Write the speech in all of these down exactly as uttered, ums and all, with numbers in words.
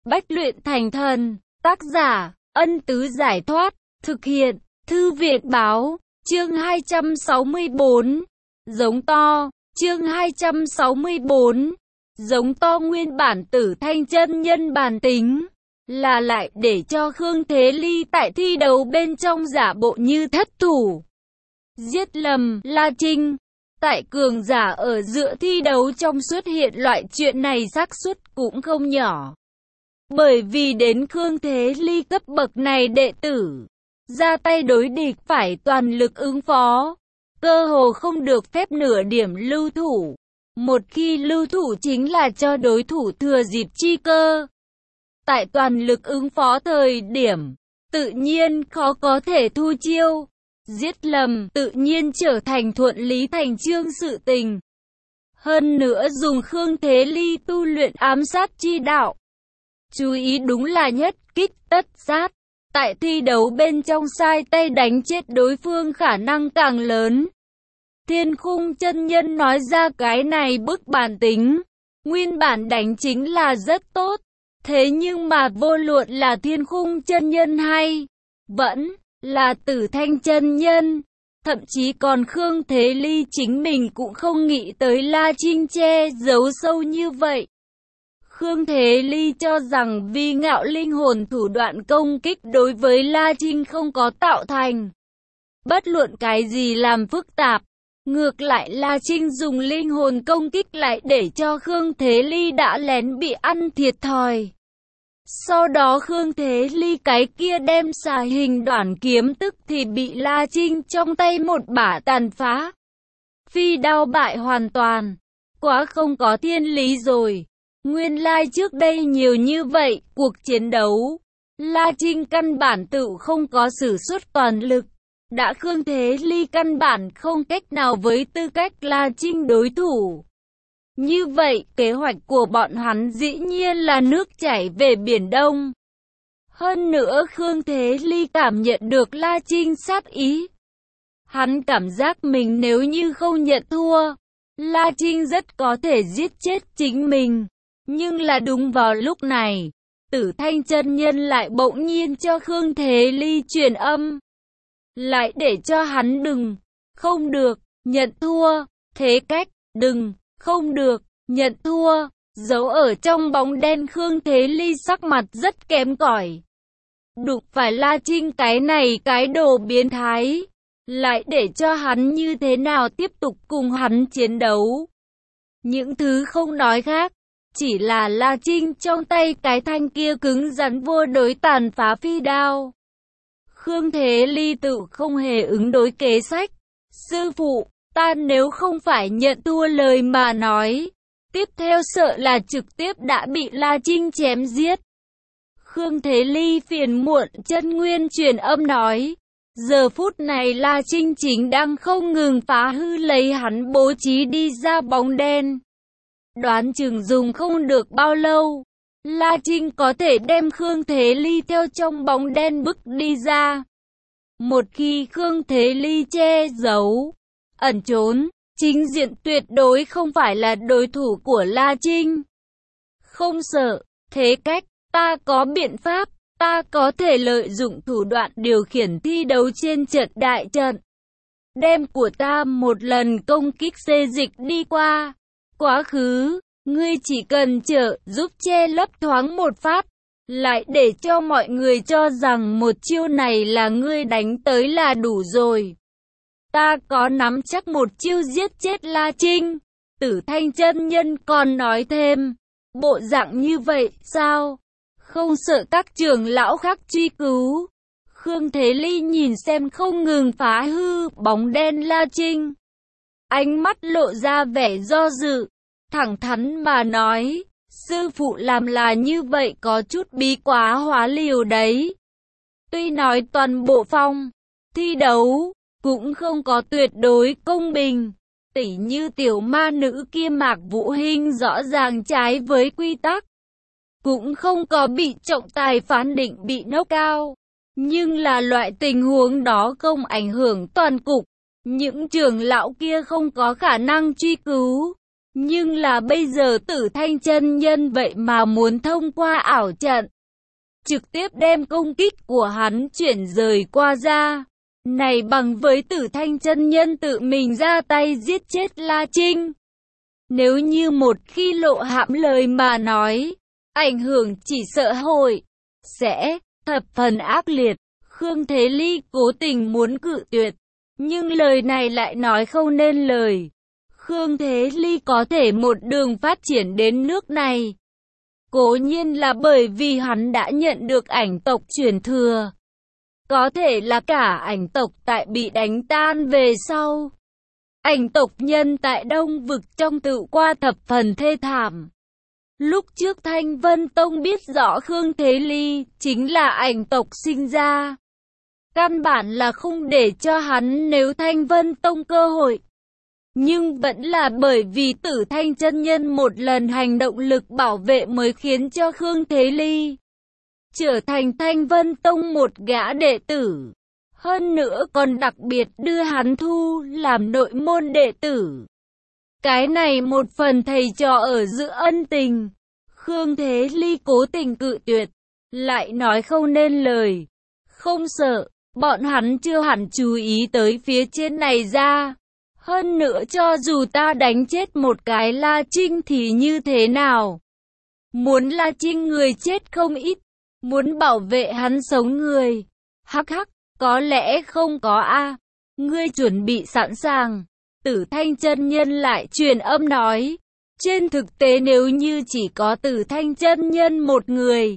Bách luyện thành thần. Tác giả, Ân Tứ Giải Thoát. Thực hiện, Thư viện Báo. Chương hai trăm sáu mươi tư. Giống to. Chương hai trăm sáu mươi tư. Giống to. Nguyên bản Tử Thanh chân nhân bản tính là lại để cho Khương Thế Ly tại thi đấu bên trong giả bộ như thất thủ, giết lầm La Trinh. Tại cường giả ở giữa thi đấu trong xuất hiện loại chuyện này xác suất cũng không nhỏ. Bởi vì đến Khương Thế Ly cấp bậc này đệ tử, ra tay đối địch phải toàn lực ứng phó, cơ hồ không được phép nửa điểm lưu thủ. Một khi lưu thủ chính là cho đối thủ thừa dịp chi cơ. Tại toàn lực ứng phó thời điểm, tự nhiên khó có thể thu chiêu. Giết lầm tự nhiên trở thành thuận lý thành chương sự tình. Hơn nữa dùng Khương Thế Ly tu luyện ám sát chi đạo, chú ý đúng là nhất kích tất sát. Tại thi đấu bên trong sai tay đánh chết đối phương khả năng càng lớn. Thiên Khung chân nhân nói ra cái này bức bản tính, nguyên bản đánh chính là rất tốt. Thế nhưng mà vô luận là Thiên Khung chân nhân hay vẫn là Tử Thanh chân nhân, thậm chí còn Khương Thế Ly chính mình cũng không nghĩ tới La Trinh che giấu sâu như vậy. Khương Thế Ly cho rằng vì ngạo linh hồn thủ đoạn công kích đối với La Trinh không có tạo thành bất luận cái gì làm phức tạp. Ngược lại La Trinh dùng linh hồn công kích lại để cho Khương Thế Ly đã lén bị ăn thiệt thòi. Sau đó Khương Thế Ly cái kia đem xà hình đoản kiếm tức thì bị La Trinh trong tay một bả tàn phá. Phi đao bại hoàn toàn. Quá không có thiên lý rồi. Nguyên lai trước đây nhiều như vậy, cuộc chiến đấu, La Trinh căn bản tự không có sử xuất toàn lực. Đã Khương Thế Ly căn bản không cách nào với tư cách La Trinh đối thủ. Như vậy, kế hoạch của bọn hắn dĩ nhiên là nước chảy về Biển Đông. Hơn nữa Khương Thế Ly cảm nhận được La Trinh sát ý. Hắn cảm giác mình nếu như không nhận thua, La Trinh rất có thể giết chết chính mình. Nhưng là đúng vào lúc này, Tử Thanh chân nhân lại bỗng nhiên cho Khương Thế Ly truyền âm. Lại để cho hắn đừng, không được, nhận thua, thế cách, đừng, không được, nhận thua. Giấu ở trong bóng đen Khương Thế Ly sắc mặt rất kém cỏi. Đụng phải La Trinh cái này cái đồ biến thái, lại để cho hắn như thế nào tiếp tục cùng hắn chiến đấu. Những thứ không nói khác, chỉ là La Trinh trong tay cái thanh kia cứng rắn vô đối tàn phá phi đao. Khương Thế Ly tự không hề ứng đối kế sách. Sư phụ, ta nếu không phải nhận thua lời mà nói, tiếp theo sợ là trực tiếp đã bị La Trinh chém giết. Khương Thế Ly phiền muộn chân nguyên truyền âm nói. Giờ phút này La Trinh chính đang không ngừng phá hư lấy hắn bố trí đi ra bóng đen. Đoán chừng dùng không được bao lâu, La Trinh có thể đem Khương Thế Ly theo trong bóng đen bức đi ra. Một khi Khương Thế Ly che giấu, ẩn trốn, chính diện tuyệt đối không phải là đối thủ của La Trinh. Không sợ, thế cách, ta có biện pháp, ta có thể lợi dụng thủ đoạn điều khiển thi đấu trên trận đại trận. Đem của ta một lần công kích xê dịch đi qua. Quá khứ, ngươi chỉ cần trợ giúp che lấp thoáng một phát, lại để cho mọi người cho rằng một chiêu này là ngươi đánh tới là đủ rồi. Ta có nắm chắc một chiêu giết chết La Trinh. Tử Thanh chân nhân còn nói thêm, bộ dạng như vậy sao? Không sợ các trưởng lão khác truy cứu. Khương Thế Ly nhìn xem không ngừng phá hư bóng đen La Trinh, ánh mắt lộ ra vẻ do dự, thẳng thắn mà nói, sư phụ làm là như vậy có chút bí quá hóa liều đấy. Tuy nói toàn bộ phong thi đấu cũng không có tuyệt đối công bình, tỉ như tiểu ma nữ kia Mạc Vũ Hinh rõ ràng trái với quy tắc, cũng không có bị trọng tài phán định bị knockout, nhưng là loại tình huống đó không ảnh hưởng toàn cục. Những trưởng lão kia không có khả năng truy cứu. Nhưng là bây giờ Tử Thanh chân nhân vậy mà muốn thông qua ảo trận, trực tiếp đem công kích của hắn chuyển rời qua ra. Này bằng với Tử Thanh chân nhân tự mình ra tay giết chết La Trinh. Nếu như một khi lộ hãm lời mà nói, ảnh hưởng chỉ sợ hội sẽ thập phần ác liệt. Khương Thế Ly cố tình muốn cự tuyệt, nhưng lời này lại nói không nên lời. Khương Thế Ly có thể một đường phát triển đến nước này, cố nhiên là bởi vì hắn đã nhận được ảnh tộc truyền thừa. Có thể là cả ảnh tộc tại bị đánh tan về sau, ảnh tộc nhân tại Đông Vực trong tự qua thập phần thê thảm. Lúc trước Thanh Vân Tông biết rõ Khương Thế Ly chính là ảnh tộc sinh ra, căn bản là không để cho hắn nếu Thanh Vân Tông cơ hội. Nhưng vẫn là bởi vì Tử Thanh chân nhân một lần hành động lực bảo vệ mới khiến cho Khương Thế Ly trở thành Thanh Vân Tông một gã đệ tử. Hơn nữa còn đặc biệt đưa hắn thu làm nội môn đệ tử. Cái này một phần thầy trò ở giữa ân tình. Khương Thế Ly cố tình cự tuyệt, lại nói không nên lời. Không sợ, bọn hắn chưa hẳn chú ý tới phía trên này ra. Hơn nữa cho dù ta đánh chết một cái La Trinh thì như thế nào? Muốn La Trinh người chết không ít, muốn bảo vệ hắn sống người. Hắc hắc, có lẽ không có a. Ngươi chuẩn bị sẵn sàng. Tử Thanh chân nhân lại truyền âm nói. Trên thực tế nếu như chỉ có Tử Thanh chân nhân một người,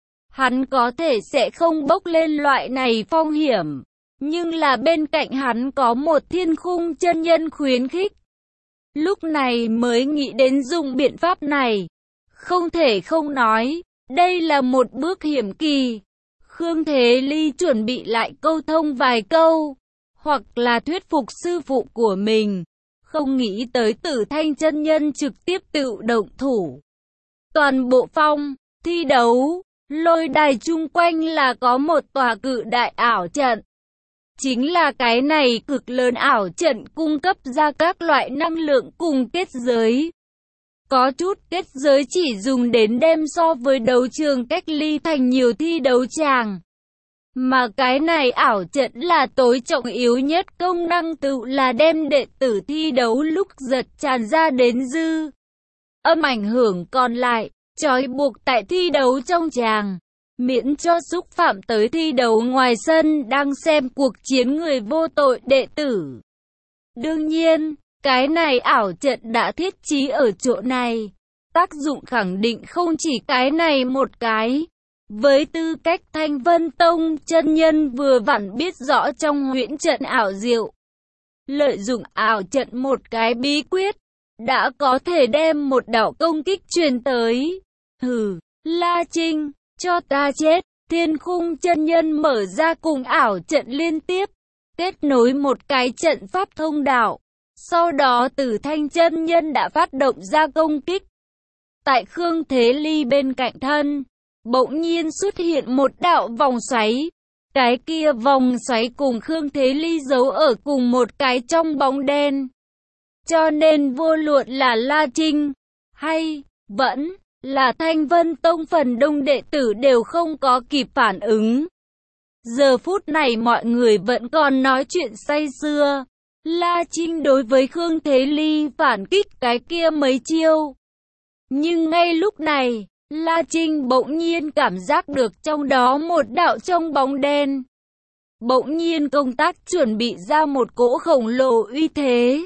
hắn có thể sẽ không bốc lên loại này phong hiểm. Nhưng là bên cạnh hắn có một Thiên Khung chân nhân khuyến khích. Lúc này mới nghĩ đến dùng biện pháp này. Không thể không nói, đây là một bước hiểm kỳ. Khương Thế Ly chuẩn bị lại câu thông vài câu, hoặc là thuyết phục sư phụ của mình. Không nghĩ tới Tử Thanh chân nhân trực tiếp tự động thủ. Toàn bộ phong, thi đấu, lôi đài chung quanh là có một tòa cự đại ảo trận. Chính là cái này cực lớn ảo trận cung cấp ra các loại năng lượng cùng kết giới. Có chút kết giới chỉ dùng đến đem so với đấu trường cách ly thành nhiều thi đấu tràng. Mà cái này ảo trận là tối trọng yếu nhất, công năng tự là đem đệ tử thi đấu lúc giật tràn ra đến dư âm ảnh hưởng còn lại, trói buộc tại thi đấu trong tràng, miễn cho xúc phạm tới thi đấu ngoài sân đang xem cuộc chiến người vô tội đệ tử. Đương nhiên, cái này ảo trận đã thiết trí ở chỗ này, tác dụng khẳng định không chỉ cái này một cái. Với tư cách Thanh Vân Tông chân nhân vừa vặn biết rõ trong huyễn trận ảo diệu, lợi dụng ảo trận một cái bí quyết, đã có thể đem một đạo công kích truyền tới. Hừ, La Trinh, cho ta chết! Thiên Khung chân nhân mở ra cùng ảo trận liên tiếp, kết nối một cái trận pháp thông đạo. Sau đó Tử Thanh chân nhân đã phát động ra công kích. Tại Khương Thế Ly bên cạnh thân, bỗng nhiên xuất hiện một đạo vòng xoáy. Cái kia vòng xoáy cùng Khương Thế Ly giấu ở cùng một cái trong bóng đen. Cho nên vô luận là La Trinh, hay vẫn là Thanh Vân Tông phần đông đệ tử đều không có kịp phản ứng. Giờ phút này mọi người vẫn còn nói chuyện say sưa. La Trinh đối với Khương Thế Ly phản kích cái kia mấy chiêu. Nhưng ngay lúc này, La Trinh bỗng nhiên cảm giác được trong đó một đạo trong bóng đen. Bỗng nhiên công tác chuẩn bị ra một cỗ khổng lồ uy thế.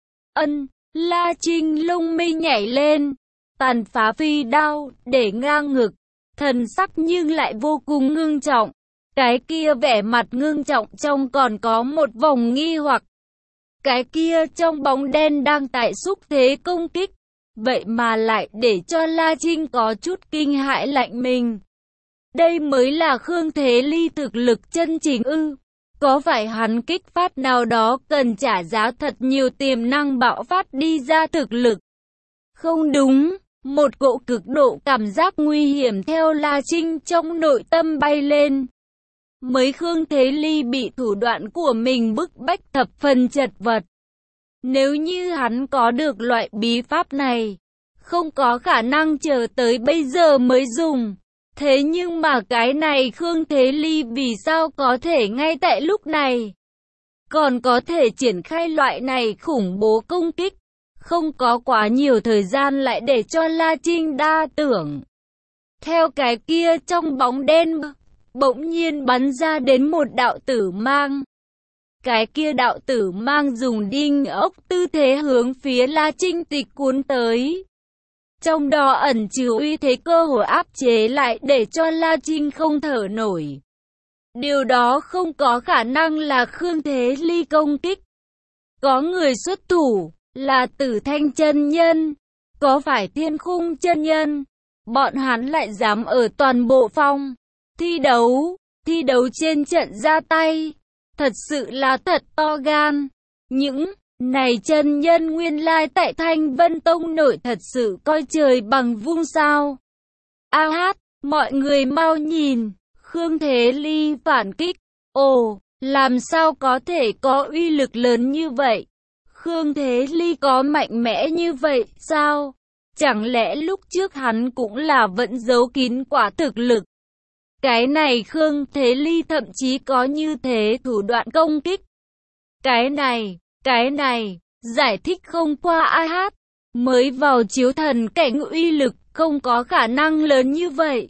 Ân, La Trinh lông mi nhảy lên, tàn phá phi đao, để ngang ngực, thần sắc nhưng lại vô cùng ngưng trọng. Cái kia vẻ mặt ngưng trọng trong còn có một vòng nghi hoặc. Cái kia trong bóng đen đang tại xúc thế công kích, vậy mà lại để cho La Trinh có chút kinh hãi lạnh mình. Đây mới là Khương Thế Ly thực lực chân chính ư? Có phải hắn kích phát nào đó cần trả giá thật nhiều tiềm năng bạo phát đi ra thực lực? Không đúng, một cỗ cực độ cảm giác nguy hiểm theo La Trinh trong nội tâm bay lên. Mấy Khương Thế Ly bị thủ đoạn của mình bức bách thập phần chật vật. Nếu như hắn có được loại bí pháp này, không có khả năng chờ tới bây giờ mới dùng. Thế nhưng mà cái này Khương Thế Ly vì sao có thể ngay tại lúc này còn có thể triển khai loại này khủng bố công kích? Không có quá nhiều thời gian lại để cho La Trinh đa tưởng. Theo cái kia trong bóng đen, bỗng nhiên bắn ra đến một đạo tử mang. Cái kia đạo tử mang dùng đinh ốc tư thế hướng phía La Trinh tịch cuốn tới. Trong đó ẩn chứa uy thế cơ hồ áp chế lại để cho La Trinh không thở nổi. Điều đó không có khả năng là Khương Thế Ly công kích. Có người xuất thủ là Tử Thanh chân nhân, có phải Thiên Khung chân nhân, bọn hắn lại dám ở toàn bộ phòng thi đấu, thi đấu trên trận ra tay, thật sự là thật to gan. Những này chân nhân nguyên lai tại Thanh Vân Tông nội thật sự coi trời bằng vung sao. A hát, mọi người mau nhìn, Khương Thế Ly phản kích, ồ, làm sao có thể có uy lực lớn như vậy? Khương Thế Ly có mạnh mẽ như vậy sao? Chẳng lẽ lúc trước hắn cũng là vẫn giấu kín quả thực lực? Cái này Khương Thế Ly thậm chí có như thế thủ đoạn công kích. Cái này, cái này, giải thích không qua A hát, mới vào chiếu thần cảnh uy lực không có khả năng lớn như vậy.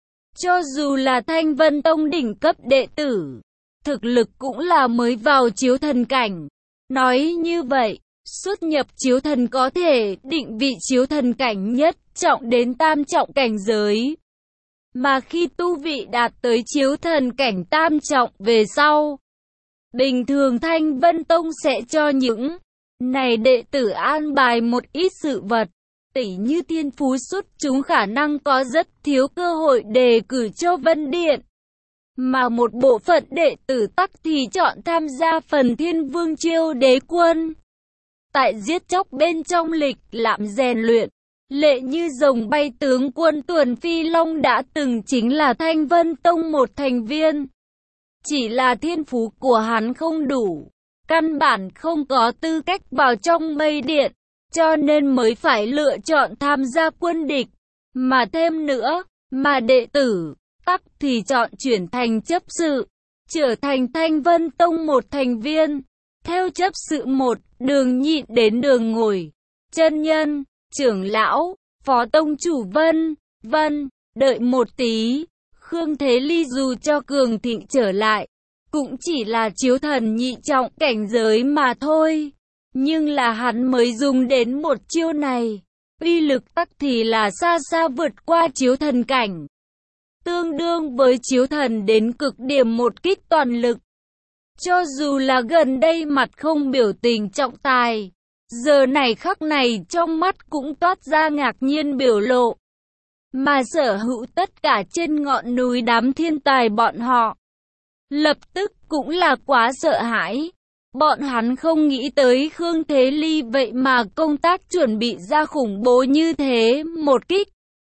Cho dù là Thanh Vân Tông đỉnh cấp đệ tử, thực lực cũng là mới vào chiếu thần cảnh. Nói như vậy, xuất nhập chiếu thần có thể định vị chiếu thần cảnh nhất trọng đến tam trọng cảnh giới. Mà khi tu vị đạt tới chiếu thần cảnh tam trọng về sau, bình thường Thanh Vân Tông sẽ cho những này đệ tử an bài một ít sự vật, tỉ như thiên phú xuất chúng khả năng có rất thiếu cơ hội đề cử cho Vân Điện. Mà một bộ phận đệ tử tắc thì chọn tham gia phần Thiên Vương Chiêu Đế Quân. Tại giết chóc bên trong lịch lãm rèn luyện, lệ như rồng bay tướng quân Tuần Phi Long đã từng chính là Thanh Vân Tông một thành viên. Chỉ là thiên phú của hắn không đủ, căn bản không có tư cách vào trong mây điện, cho nên mới phải lựa chọn tham gia quân địch. Mà thêm nữa, mà đệ tử tắc thì chọn chuyển thành chấp sự, trở thành Thanh Vân Tông một thành viên. Theo chấp sự một, đường nhịn đến đường ngồi, chân nhân, trưởng lão, phó tông chủ vân, vân, đợi một tí. Khương Thế Ly dù cho cường thịnh trở lại, cũng chỉ là chiếu thần nhị trọng cảnh giới mà thôi. Nhưng là hắn mới dùng đến một chiêu này, uy lực tắc thì là xa xa vượt qua chiếu thần cảnh. Tương đương với chiếu thần đến cực điểm một kích toàn lực. Cho dù là gần đây mặt không biểu tình trọng tài, giờ này khắc này trong mắt cũng toát ra ngạc nhiên biểu lộ. Mà sở hữu tất cả trên ngọn núi đám thiên tài bọn họ, lập tức cũng là quá sợ hãi. Bọn hắn không nghĩ tới Khương Thế Ly vậy mà công tác chuẩn bị ra khủng bố như thế một kích.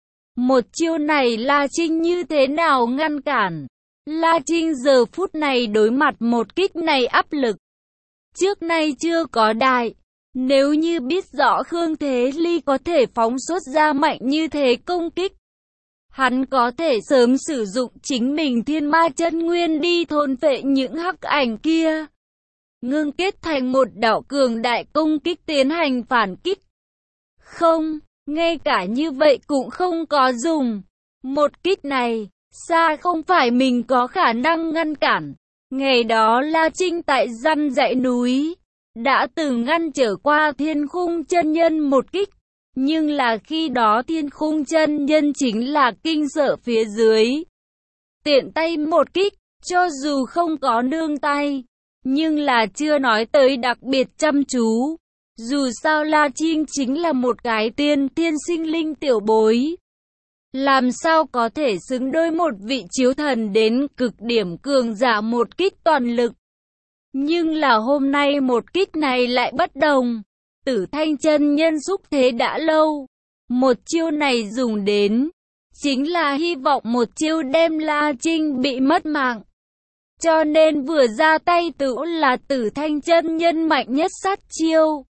Một chiêu này La Trinh như thế nào ngăn cản? La Trinh giờ phút này đối mặt một kích này áp lực trước nay chưa có đại. Nếu như biết rõ Khương Thế Ly có thể phóng xuất ra mạnh như thế công kích, hắn có thể sớm sử dụng chính mình thiên ma chân nguyên đi thôn phệ những hắc ảnh kia, ngưng kết thành một đạo cường đại công kích tiến hành phản kích. Không, ngay cả như vậy cũng không có dùng. Một kích này, xa không phải mình có khả năng ngăn cản. Ngày đó La Trinh tại Răn Dãy Núi đã từng ngăn trở qua Thiên Khung chân nhân một kích. Nhưng là khi đó Thiên Khung chân nhân chính là kinh sợ phía dưới, tiện tay một kích, cho dù không có nương tay, nhưng là chưa nói tới đặc biệt chăm chú. Dù sao La Trinh chính là một cái tiên thiên sinh linh tiểu bối, làm sao có thể xứng đôi một vị chiếu thần đến cực điểm cường giả một kích toàn lực. Nhưng là hôm nay một kích này lại bất đồng. Tử Thanh chân nhân xúc thế đã lâu, một chiêu này dùng đến chính là hy vọng một chiêu đem La Trinh bị mất mạng. Cho nên vừa ra tay tự là Tử Thanh chân nhân mạnh nhất sát chiêu.